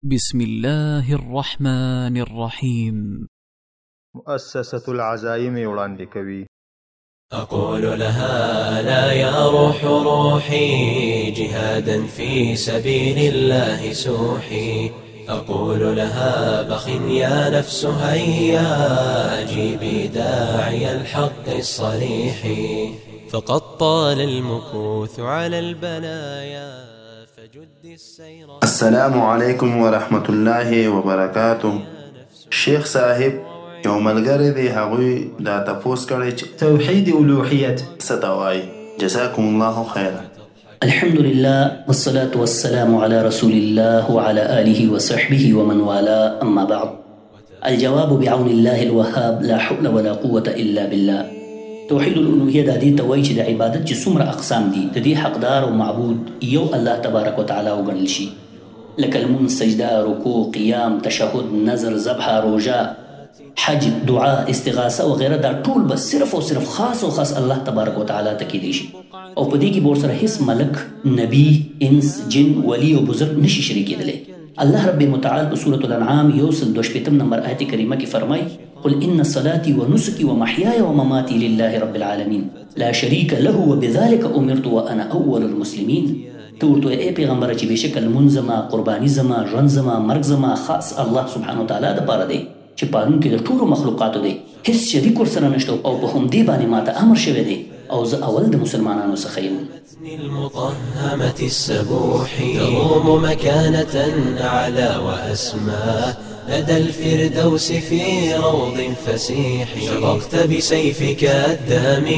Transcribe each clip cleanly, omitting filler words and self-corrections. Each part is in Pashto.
بسم الله الرحمن الرحيم. مؤسسة العزائم وړاندې کوي. أقول لها لا يا روح روحي جهادا في سبيل الله سوحي. أقول لها بخ يا نفس هيا أجيبي داعي الحق الصريح. فقد طال المكوث على البلايا فجد السير. السلام عليكم ورحمة الله وبركاته. شيخ صاحب یو ملګری دی، هغوی دا تپوس کړی چې توحید الوهیت څه ته وایي. جزاكم الله خیرا. الحمد لله والصلاة والسلام على رسول الله وعلى آله وصحبه ومن والاه، أما بعد. الجواب بعون الله الوهاب، لا حول ولا قوة إلا بالله. توحید الالوهیه د دې ته وایي چې د عبادت چې څومره اقسام دي د دې حقدار او معبود یو الله تبارک وتعالی وګڼل شي، لکه لمونځ، سجده، رکوع، قیام، تشهد، نظر، ذبح، روژه، حج، دعا، استغاثه وغیره. دا ټول بس صرف او صرف خاص او خاص الله تبارک وتعالی ته کیدی شي، او په دې کې به ورسره هیڅ ملک، نبی، انس، جن، ولی او بزرگ نشي شریکېدلی. الله رب متعال په سورة الانعام 122 نمبر آیت کریمه کې فرمایي: قل ان صلاتي ونسكي ومحياي ومماتي لله رب العالمين لا شريك له وبذلك امرت وانا اول المسلمين. ته ورته ای پیغمبر چې بېشک لمونځ زما، قرباني زما، ژوند زما، مرګ زما خاص الله سبحانه وتعالی دپاره دی چې پالونکی د ټولو مخلوقاتو دی، هیڅ شریک ورسره نشته، او په همدې باندې ماته امر شوی دی او زه اول د مسلمانانو څخه یم. المطهمة السبوح تروم مكانة أعلى وأسمى لدى الفردوس في روض فسيح. شققت بسيفك الدامي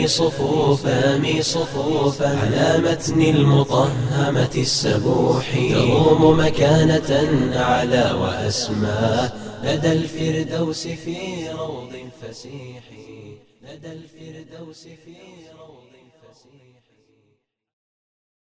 صفوفا على متن المطهمة السبوح تروم مكانة أعلى وأسمى لدى الفردوس في روض فسيح. لدى الفردوس في روض فسيح.